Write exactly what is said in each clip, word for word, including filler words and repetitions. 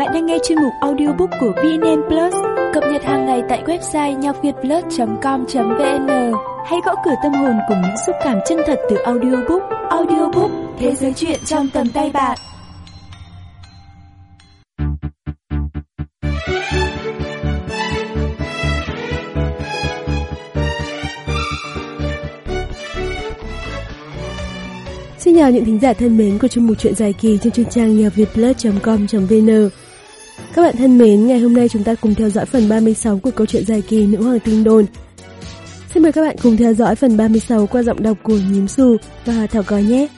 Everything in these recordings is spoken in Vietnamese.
bạn đang nghe chuyên mục audiobook của vê en en Plus, cập nhật hàng ngày tại website nhoc việt plus chấm com chấm vn. Hãy gõ cửa tâm hồn cùng những xúc cảm chân thật từ audiobook. Audiobook, thế giới truyện trong tầm tay bạn. Xin chào những thính giả thân mến của chuyên mục truyện dài kỳ trên chuyên trang nhoc việt plus chấm com chấm vn. Các bạn thân mến, ngày hôm nay chúng ta cùng theo dõi phần ba mươi sáu của câu chuyện dài kỳ Nữ Hoàng Tinh Đồn. Xin mời các bạn cùng theo dõi phần ba mươi sáu qua giọng đọc của Nhím Xù và Thảo Có nhé.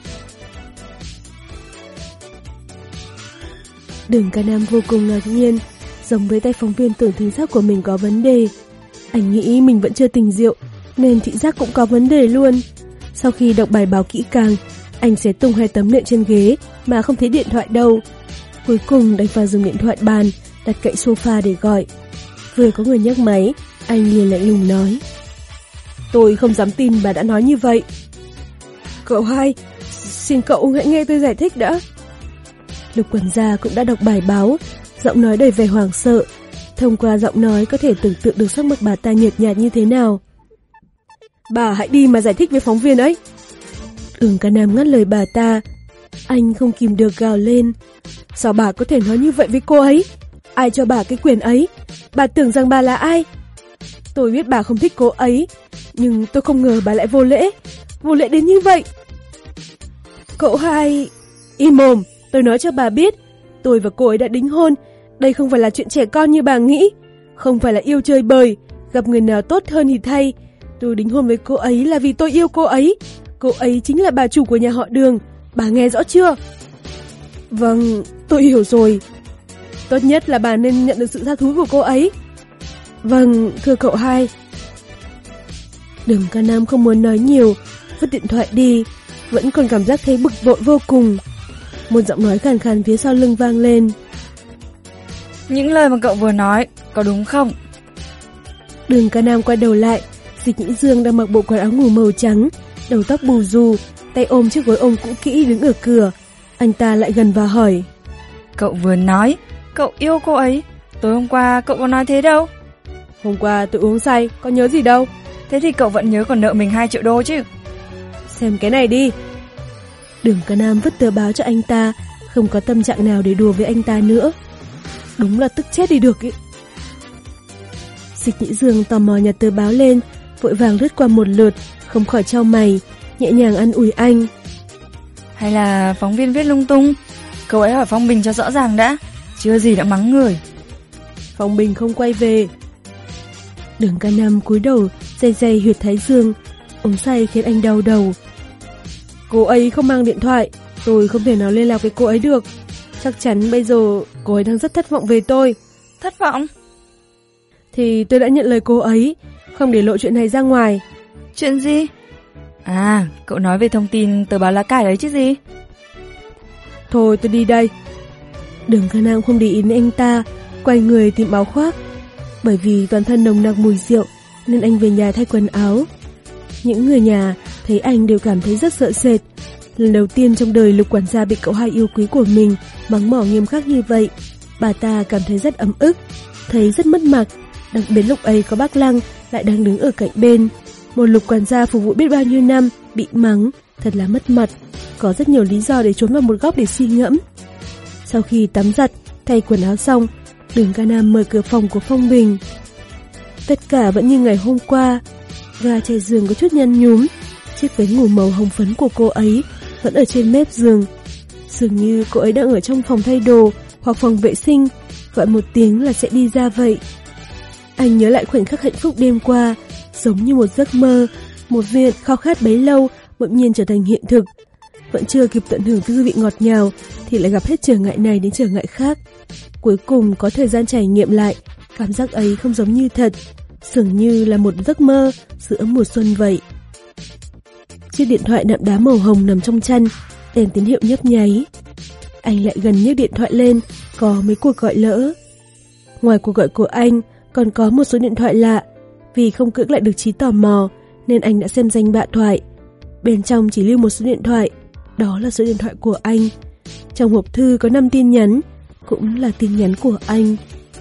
Đường Ca Nam vô cùng ngạc nhiên, giống với tay phóng viên tưởng thính giác của mình có vấn đề. Anh nghĩ mình vẫn chưa tỉnh rượu, nên thị giác cũng có vấn đề luôn. Sau khi đọc bài báo kỹ càng, anh sẽ tung hai tấm nệm trên ghế mà không thấy điện thoại đâu. Cuối cùng đành phải dùng điện thoại bàn đặt cạnh sofa để gọi. Vừa có người nhấc máy, anh liền lạnh lùng nói: "Tôi không dám tin bà đã nói như vậy." "Cậu hai, xin cậu hãy nghe tôi giải thích đã." Lục quản gia cũng đã đọc bài báo, giọng nói đầy vẻ hoảng sợ. Thông qua giọng nói có thể tưởng tượng được sắc mặt bà ta nhợt nhạt như thế nào. "Bà hãy đi mà giải thích với phóng viên ấy." Đường Ca Nam ngắt lời bà ta. Anh không kìm được gào lên: "Sao bà có thể nói như vậy với cô ấy? Ai cho bà cái quyền ấy? Bà tưởng rằng bà là ai? Tôi biết bà không thích cô ấy, nhưng tôi không ngờ bà lại vô lễ, vô lễ đến như vậy." "Cậu hai..." "Im mồm, tôi nói cho bà biết, tôi và cô ấy đã đính hôn. Đây không phải là chuyện trẻ con như bà nghĩ, không phải là yêu chơi bời, gặp người nào tốt hơn thì thay. Tôi đính hôn với cô ấy là vì tôi yêu cô ấy. Cô ấy chính là bà chủ của nhà họ Đường, bà nghe rõ chưa?" "Vâng, tôi hiểu rồi. Tốt nhất là bà nên nhận được sự tha thứ của cô ấy." "Vâng, thưa cậu hai." Đường Ca Nam không muốn nói nhiều, vứt điện thoại đi, vẫn còn cảm giác thấy bực bội vô cùng. Một giọng nói khàn khàn phía sau lưng vang lên: "Những lời mà cậu vừa nói, có đúng không?" Đường Ca Nam quay đầu lại, Dịch Nhĩ Dương đang mặc bộ quần áo ngủ màu trắng, đầu tóc bù xù, tay ôm chiếc gối ôm cũ kỹ đứng ở cửa. Anh ta lại gần và hỏi: "Cậu vừa nói, cậu yêu cô ấy, tối hôm qua cậu có nói thế đâu." "Hôm qua tôi uống say, có nhớ gì đâu." "Thế thì cậu vẫn nhớ còn nợ mình hai triệu đô chứ." "Xem cái này đi." Đường Ca Nam vứt tờ báo cho anh ta, không có tâm trạng nào để đùa với anh ta nữa. Đúng là tức chết đi được ý. Dịch Nhĩ Dương tò mò nhặt tờ báo lên, vội vàng lướt qua một lượt, không khỏi chau mày, nhẹ nhàng an ủi anh: "Hay là phóng viên viết lung tung? Cậu ấy hỏi Phong Bình cho rõ ràng đã, chưa gì đã mắng người." "Phong Bình không quay về." Đường Ca Nam cúi đầu day day huyệt thái dương, uống say khiến anh đau đầu. "Cô ấy không mang điện thoại, tôi không thể nào liên lạc với cô ấy được. Chắc chắn bây giờ cô ấy đang rất thất vọng về tôi." "Thất vọng?" "Thì tôi đã nhận lời cô ấy, không để lộ chuyện này ra ngoài." "Chuyện gì?" "À, cậu nói về thông tin tờ báo lá cải ấy chứ gì." "Thôi tôi đi đây." Đường Ca Nam không để ý đến anh ta, quay người tìm áo khoác. Bởi vì toàn thân nồng nặc mùi rượu nên anh về nhà thay quần áo. Những người nhà thấy anh đều cảm thấy rất sợ sệt. Lần đầu tiên trong đời Lục quản gia bị cậu hai yêu quý của mình mắng mỏ nghiêm khắc như vậy, bà ta cảm thấy rất ấm ức, thấy rất mất mặt. Đặc biệt lúc ấy có bác Lăng lại đang đứng ở cạnh bên. Một Lục quản gia phục vụ biết bao nhiêu năm bị mắng, thật là mất mặt. Có rất nhiều lý do để trốn vào một góc để suy ngẫm. Sau khi tắm giặt, thay quần áo xong, Đường Ca Nam mở cửa phòng của Phong Bình. Tất cả vẫn như ngày hôm qua. Ga trải giường có chút nhăn nhúm, chiếc váy ngủ màu hồng phấn của cô ấy vẫn ở trên mép giường. Dường như cô ấy đang ở trong phòng thay đồ hoặc phòng vệ sinh, gọi một tiếng là sẽ đi ra vậy. Anh nhớ lại khoảnh khắc hạnh phúc đêm qua, giống như một giấc mơ, một viên khao khát bấy lâu bỗng nhiên trở thành hiện thực. Vẫn chưa kịp tận hưởng tư vị ngọt ngào thì lại gặp hết trở ngại này đến trở ngại khác. Cuối cùng có thời gian trải nghiệm lại, cảm giác ấy không giống như thật, dường như là một giấc mơ giữa mùa xuân vậy. Chiếc điện thoại nạm đá màu hồng nằm trong chăn, đèn tín hiệu nhấp nháy. Anh lại gần nhấc điện thoại lên, có mấy cuộc gọi lỡ. Ngoài cuộc gọi của anh, còn có một số điện thoại lạ. Vì không cưỡng lại được trí tò mò, nên anh đã xem danh bạ thoại. Bên trong chỉ lưu một số điện thoại, đó là số điện thoại của anh. Trong hộp thư có năm tin nhắn, cũng là tin nhắn của anh.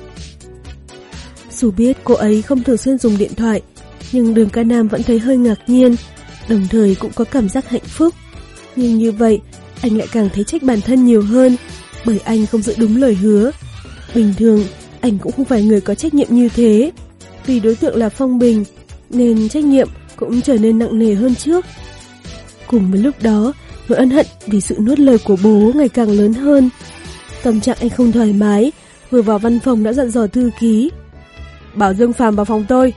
Dù biết cô ấy không thường xuyên dùng điện thoại, nhưng Đường Ca Nam vẫn thấy hơi ngạc nhiên, đồng thời cũng có cảm giác hạnh phúc. Nhưng như vậy, anh lại càng thấy trách bản thân nhiều hơn, bởi anh không giữ đúng lời hứa. Bình thường, anh cũng không phải người có trách nhiệm như thế. Vì đối tượng là Phong Bình, nên trách nhiệm cũng trở nên nặng nề hơn trước. Cùng với lúc đó, nỗi ân hận vì sự nuốt lời của bố ngày càng lớn hơn. Tâm trạng anh không thoải mái, vừa vào văn phòng đã dặn dò thư ký: bảo Dương Phàm vào phòng tôi.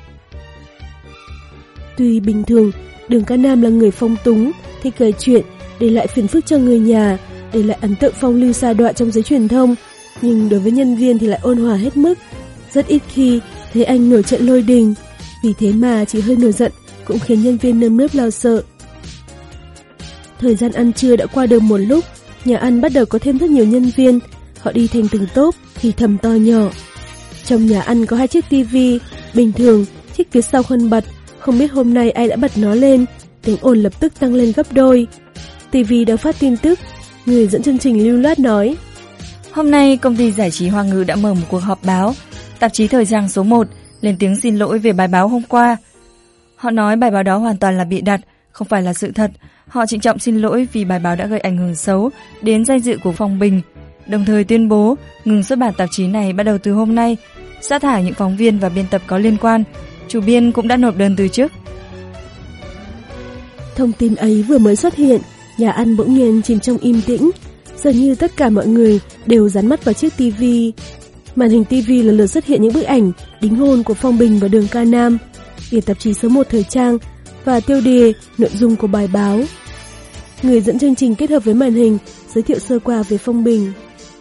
Tuy bình thường, Đường Ca Nam là người phong túng, thích kể chuyện, để lại phiền phức cho người nhà, để lại ấn tượng phong lưu sa đọa trong giới truyền thông, nhưng đối với nhân viên thì lại ôn hòa hết mức. Rất ít khi thấy anh nổi trận lôi đình, vì thế mà chỉ hơi nổi giận cũng khiến nhân viên nơm nớp lo sợ. Thời gian ăn trưa đã qua được một lúc, nhà ăn bắt đầu có thêm rất nhiều nhân viên, họ đi thành từng tốp, thì thầm to nhỏ. Trong nhà ăn có hai chiếc tivi, bình thường chiếc phía sau không bật, không biết hôm nay ai đã bật nó lên, tiếng ồn lập tức tăng lên gấp đôi. Tivi đang phát tin tức, người dẫn chương trình lưu loát nói: hôm nay công ty giải trí Hoa Ngữ đã mở một cuộc họp báo. Tạp chí Thời trang số một lên tiếng xin lỗi về bài báo hôm qua. Họ nói bài báo đó hoàn toàn là bịa đặt, không phải là sự thật. Họ trịnh trọng xin lỗi vì bài báo đã gây ảnh hưởng xấu đến danh dự của Phong Bình, đồng thời tuyên bố ngừng xuất bản tạp chí này bắt đầu từ hôm nay, sa thải những phóng viên và biên tập có liên quan. Chủ biên cũng đã nộp đơn từ chức. Thông tin ấy vừa mới xuất hiện, nhà ăn bỗng nhiên chìm trong im tĩnh, dường như tất cả mọi người đều dán mắt vào chiếc tivi. Màn hình tivi lần lượt xuất hiện những bức ảnh đính hôn của Phong Bình và Đường Ca Nam, bìa tạp chí số một Thời trang và tiêu đề nội dung của bài báo. Người dẫn chương trình kết hợp với màn hình giới thiệu sơ qua về Phong Bình.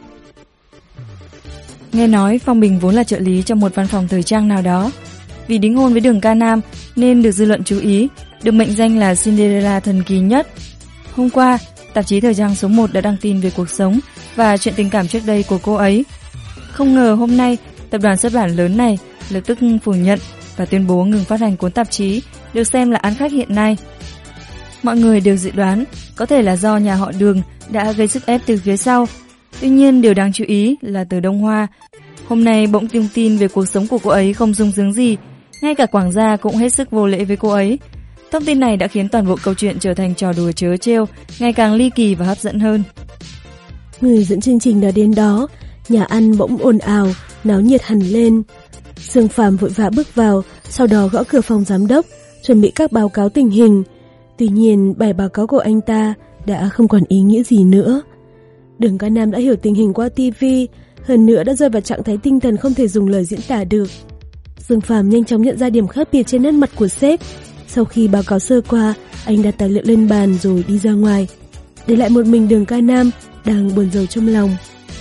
Nghe nói Phong Bình vốn là trợ lý trong một văn phòng thời trang nào đó. Vì đính hôn với Đường Ca Nam nên được dư luận chú ý, được mệnh danh là Cinderella thần kỳ nhất. Hôm qua, tạp chí Thời trang số một đã đăng tin về cuộc sống và chuyện tình cảm trước đây của cô ấy. Không ngờ hôm nay, tập đoàn xuất bản lớn này lập tức phủ nhận và tuyên bố ngừng phát hành cuốn tạp chí được xem là án khách hiện nay. Mọi người đều dự đoán có thể là do nhà họ Đường đã gây sức ép từ phía sau. Tuy nhiên, điều đáng chú ý là tờ Đông Hoa hôm nay bỗng tung tin về cuộc sống của cô ấy không sung sướng gì, ngay cả quản gia cũng hết sức vô lễ với cô ấy. Thông tin này đã khiến toàn bộ câu chuyện trở thành trò đùa trớ trêu, ngày càng ly kỳ và hấp dẫn hơn. Người dẫn chương trình đã đến đó, nhà ăn bỗng ồn ào, náo nhiệt hẳn lên. Dương Phàm vội vã bước vào, sau đó gõ cửa phòng giám đốc, chuẩn bị các báo cáo tình hình. Tuy nhiên, bài báo cáo của anh ta đã không còn ý nghĩa gì nữa. Đường Ca Nam đã hiểu tình hình qua tivi, hơn nữa đã rơi vào trạng thái tinh thần không thể dùng lời diễn tả được. Dương Phàm nhanh chóng nhận ra điểm khác biệt trên nét mặt của sếp. Sau khi báo cáo sơ qua, anh đặt tài liệu lên bàn rồi đi ra ngoài, để lại một mình Đường Ca Nam đang buồn rầu trong lòng.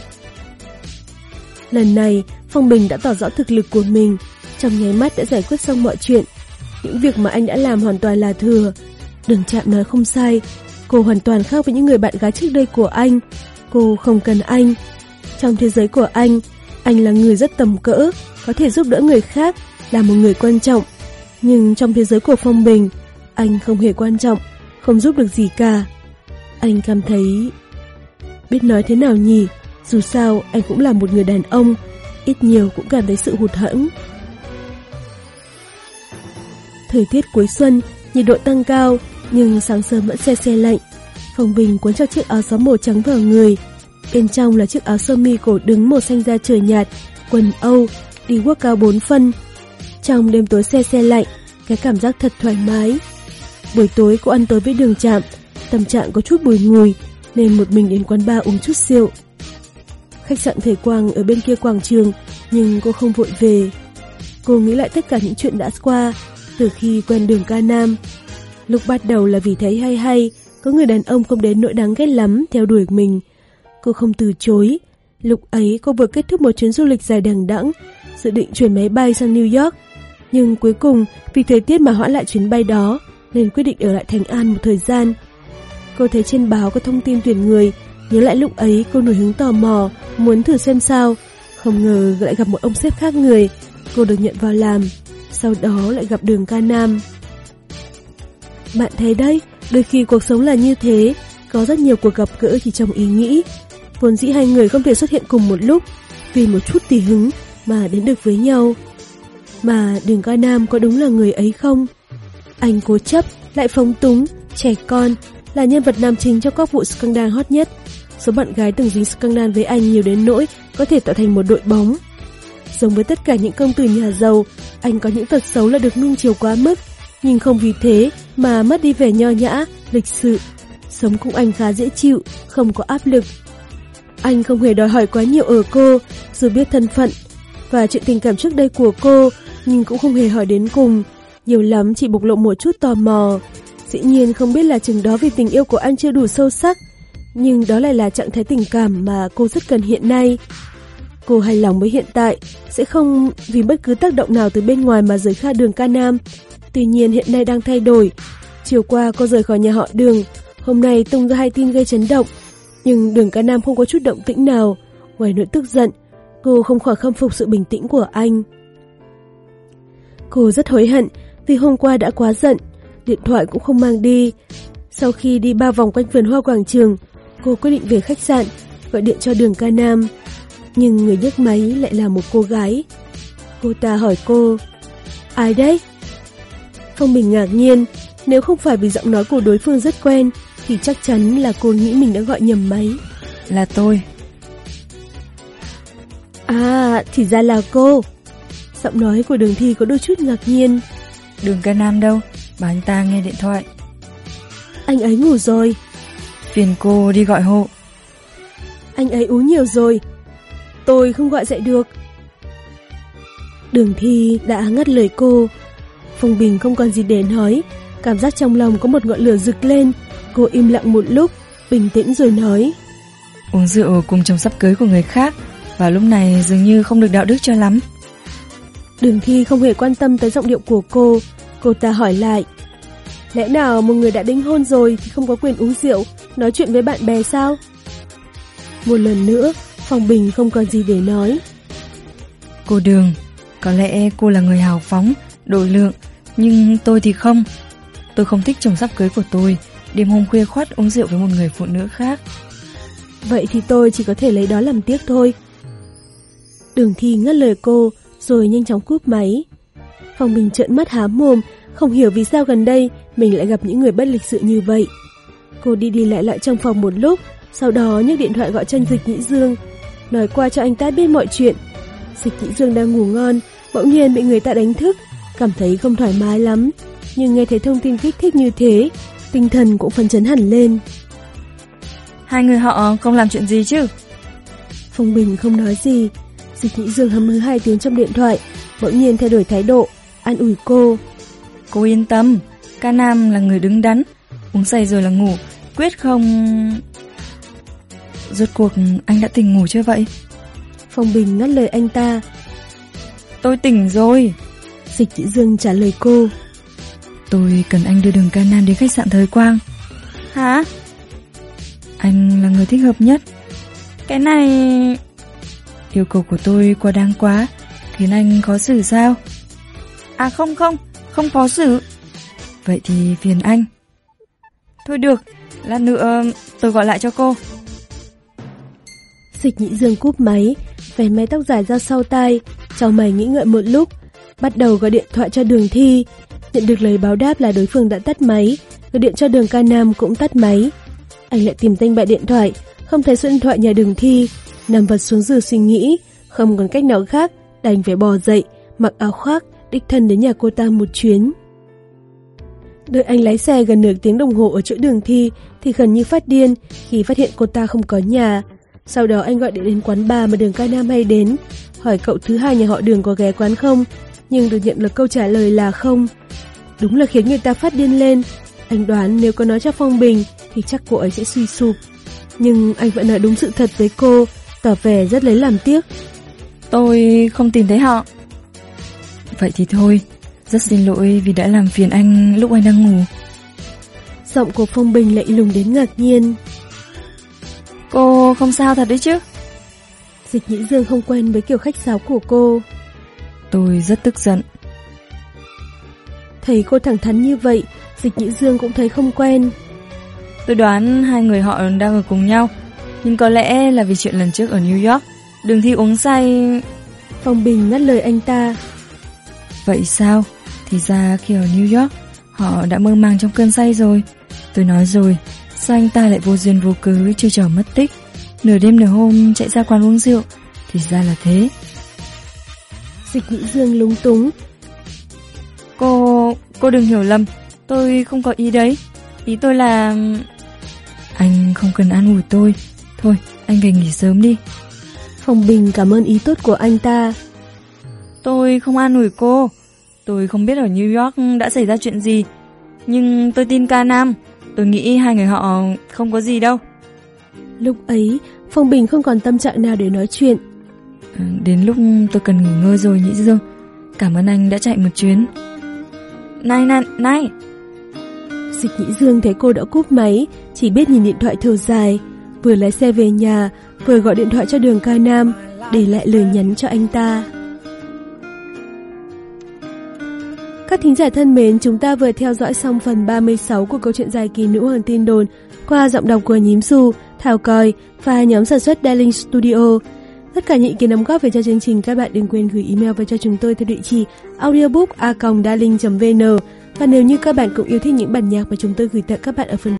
Lần này, Phong Bình đã tỏ rõ thực lực của mình, trong nháy mắt đã giải quyết xong mọi chuyện. Những việc mà anh đã làm hoàn toàn là thừa. Đường Trạm nói không sai, cô hoàn toàn khác với những người bạn gái trước đây của anh. Cô không cần anh. Trong thế giới của anh, anh là người rất tầm cỡ, có thể giúp đỡ người khác, là một người quan trọng. Nhưng trong thế giới của Phong Bình, anh không hề quan trọng, không giúp được gì cả. Anh cảm thấy... biết nói thế nào nhỉ, dù sao anh cũng là một người đàn ông, ít nhiều cũng cảm thấy sự hụt hẫng. Thời tiết cuối xuân, nhiệt độ tăng cao, nhưng sáng sớm vẫn se se lạnh. Phong Bình cuốn cho chiếc áo gió màu trắng vào người, bên trong là chiếc áo sơ mi cổ đứng màu xanh da trời nhạt, quần Âu, đi guốc cao bốn phân. Trong đêm tối se se lạnh, cái cảm giác thật thoải mái. Buổi tối cô ăn tối với Đường Trạm, tâm trạng có chút bùi ngùi nên một mình đến quán bar uống chút rượu. Khách sạn Thời Quang ở bên kia quảng trường, nhưng cô không vội về. Cô nghĩ lại tất cả những chuyện đã qua từ khi quen Đường Ca Nam. Lúc bắt đầu là vì thấy hay hay có người đàn ông không đến nỗi đáng ghét lắm theo đuổi mình. Cô không từ chối. Lúc ấy cô vừa kết thúc một chuyến du lịch dài đằng đẵng, dự định chuyển máy bay sang New York. Nhưng cuối cùng vì thời tiết mà hoãn lại chuyến bay đó, nên quyết định ở lại Thành An một thời gian. Cô thấy trên báo có thông tin tuyển người, nhớ lại lúc ấy cô nổi hứng tò mò, muốn thử xem sao. Không ngờ lại gặp một ông sếp khác người, cô được nhận vào làm. Sau đó lại gặp Đường Ca Nam. Bạn thấy đấy, đôi khi cuộc sống là như thế, có rất nhiều cuộc gặp gỡ chỉ trong ý nghĩ. Vốn dĩ hai người không thể xuất hiện cùng một lúc, vì một chút tùy hứng mà đến được với nhau. Mà Đường Ca Nam có đúng là người ấy không? Anh cố chấp, lại phóng túng, trẻ con, là nhân vật nam chính trong các vụ scandal hot nhất. Số bạn gái từng dính scandal với anh nhiều đến nỗi có thể tạo thành một đội bóng. Giống với tất cả những công tử nhà giàu, anh có những tật xấu là được nuông chiều quá mức, nhưng không vì thế mà mất đi vẻ nho nhã, lịch sự. Sống cùng anh khá dễ chịu, không có áp lực. Anh không hề đòi hỏi quá nhiều ở cô, dù biết thân phận và chuyện tình cảm trước đây của cô, nhưng cũng không hề hỏi đến cùng. Nhiều lắm chỉ bộc lộ một chút tò mò. Dĩ nhiên không biết là chừng đó vì tình yêu của anh chưa đủ sâu sắc, nhưng đó lại là trạng thái tình cảm mà cô rất cần hiện nay. Cô hài lòng với hiện tại, sẽ không vì bất cứ tác động nào từ bên ngoài mà rời xa Đường Ca Nam. Tuy nhiên hiện nay đang thay đổi. Chiều qua cô rời khỏi nhà họ Đường, hôm nay tung ra hai tin gây chấn động. Nhưng Đường Ca Nam không có chút động tĩnh nào. Ngoài nỗi tức giận, cô không khỏi khâm phục sự bình tĩnh của anh. Cô rất hối hận vì hôm qua đã quá giận, điện thoại cũng không mang đi. Sau khi đi ba vòng quanh vườn hoa quảng trường, cô quyết định về khách sạn, gọi điện cho Đường Ca Nam. Nhưng người nhấc máy lại là một cô gái. Cô ta hỏi cô, ai đấy? Phong Bình ngạc nhiên, nếu không phải vì giọng nói của đối phương rất quen thì chắc chắn là cô nghĩ mình đã gọi nhầm máy. Là tôi. À, thì ra là cô. Giọng nói của Đường Thi có đôi chút ngạc nhiên. Đường Ca Nam đâu? Bảo anh ta nghe điện thoại. Anh ấy ngủ rồi. Phiền cô đi gọi hộ. Anh ấy uống nhiều rồi, tôi không gọi dậy được. Đường Thi đã ngắt lời cô. Phong Bình không còn gì để nói, cảm giác trong lòng có một ngọn lửa rực lên. Cô im lặng một lúc, bình tĩnh rồi nói, uống rượu cùng chồng sắp cưới của người khác vào lúc này dường như không được đạo đức cho lắm. Đường Thi không hề quan tâm tới giọng điệu của cô. Cô ta hỏi lại, lẽ nào một người đã đính hôn rồi thì không có quyền uống rượu, nói chuyện với bạn bè sao? Một lần nữa, Phong Bình không còn gì để nói. Cô Đường, có lẽ cô là người hào phóng, độ lượng, nhưng tôi thì không. Tôi không thích chồng sắp cưới của tôi đêm hôm khuya khoắt uống rượu với một người phụ nữ khác. Vậy thì tôi chỉ có thể lấy đó làm tiếc thôi. Đường Thi ngắt lời cô, rồi nhanh chóng cúp máy. Phong Bình trợn mắt há mồm, không hiểu vì sao gần đây mình lại gặp những người bất lịch sự như vậy. Cô đi đi lại lại trong phòng một lúc, sau đó nhấc điện thoại gọi cho Dịch Nhĩ Dương, nói qua cho anh ta biết mọi chuyện. Dịch Nhĩ Dương đang ngủ ngon, bỗng nhiên bị người ta đánh thức, cảm thấy không thoải mái lắm, nhưng nghe thấy thông tin kích thích như thế, tinh thần cũng phấn chấn hẳn lên. Hai người họ không làm chuyện gì chứ? Phong Bình không nói gì. Dịch Nhĩ Dương hầm hừ hai tiếng trong điện thoại, bỗng nhiên thay đổi thái độ, an ủi cô. Cô yên tâm, Ca Nam là người đứng đắn, uống say rồi là ngủ, quyết không... Rốt cuộc anh đã tỉnh ngủ chưa vậy? Phong Bình ngắt lời anh ta. Tôi tỉnh rồi. Dịch Nhĩ Dương trả lời cô. Tôi cần anh đưa Đường Ca Nam đến khách sạn Thời Quang. Hả? Anh là người thích hợp nhất. Cái này... Yêu cầu của tôi quá đáng quá, khiến anh khó xử sao? À không không, không khó xử. Vậy thì phiền anh. Thôi được, lát nữa tôi gọi lại cho cô. Dịch Nhĩ Dương cúp máy, vén mái tóc dài ra sau tai, chau mày nghĩ ngợi một lúc, bắt đầu gọi điện thoại cho Đường Thi. Nhận được lời báo đáp là đối phương đã tắt máy, gọi điện cho Đường Ca Nam cũng tắt máy. Anh lại tìm danh bạ điện thoại, không thấy số điện thoại nhà Đường Thi, nằm vật xuống giường suy nghĩ, không còn cách nào khác, đành phải bò dậy, mặc áo khoác, đích thân đến nhà cô ta một chuyến. Đợi anh lái xe gần nửa tiếng đồng hồ ở chỗ Đường Thi thì gần như phát điên khi phát hiện cô ta không có nhà. Sau đó anh gọi điện đến quán bar mà Đường Ca Nam hay đến, hỏi cậu thứ hai nhà họ Đường có ghé quán không, nhưng được nhận được câu trả lời là không. Đúng là khiến người ta phát điên lên. Anh đoán nếu có nói cho Phong Bình thì chắc cô ấy sẽ suy sụp. Nhưng anh vẫn nói đúng sự thật với cô, tỏ vẻ rất lấy làm tiếc. Tôi không tìm thấy họ. Vậy thì thôi, rất xin lỗi vì đã làm phiền anh lúc anh đang ngủ. Giọng của Phong Bình lạnh lùng đến ngạc nhiên. Cô không sao thật đấy chứ? Dịch Nhĩ Dương không quen với kiểu khách sáo của cô. Tôi rất tức giận. Thấy cô thẳng thắn như vậy, Dịch Nhĩ Dương cũng thấy không quen. Tôi đoán hai người họ đang ở cùng nhau, Nhưng có lẽ là vì chuyện lần trước ở New York, Đường Thi uống say. Phong Bình ngắt lời anh ta. Vậy sao? Thì ra khi ở New York, họ đã mơ màng trong cơn say rồi. Tôi nói rồi, sao anh ta lại vô duyên vô cớ chơi trò mất tích, nửa đêm nửa hôm chạy ra quán uống rượu? Thì ra là thế. Dịch Nhĩ Dương lúng túng. Cô... cô đừng hiểu lầm, tôi không có ý đấy. Ý tôi là... Anh không cần an ủi tôi. Thôi, anh về nghỉ sớm đi. Phong Bình cảm ơn ý tốt của anh ta. Tôi không an ủi cô. Tôi không biết ở New York đã xảy ra chuyện gì, nhưng tôi tin Ca Nam. Tôi nghĩ hai người họ không có gì đâu. Lúc ấy, Phong Bình không còn tâm trạng nào để nói chuyện. Đến lúc tôi cần nghỉ ngơi rồi Nhĩ Dương. Cảm ơn anh đã chạy một chuyến. Này này này. Dịch Nhĩ Dương thấy cô đã cúp máy, chỉ biết nhìn điện thoại thở dài, vừa lái xe về nhà, vừa gọi điện thoại cho Đường Ca Nam, để lại lời nhắn cho anh ta. Các thính giả thân mến, chúng ta vừa theo dõi xong phần ba mươi sáu của câu chuyện dài Kỳ Nữ Hoàng Tin Đồn qua giọng đọc của Nhím Xu, Thảo Còi và nhóm sản xuất Darling Studio. Tất cả những ý kiến đóng góp về cho chương trình, các bạn đừng quên gửi email về cho chúng tôi theo địa chỉ audiobook a còng darling chấm vn. Và nếu như các bạn cũng yêu thích những bản nhạc mà chúng tôi gửi tặng các bạn ở phần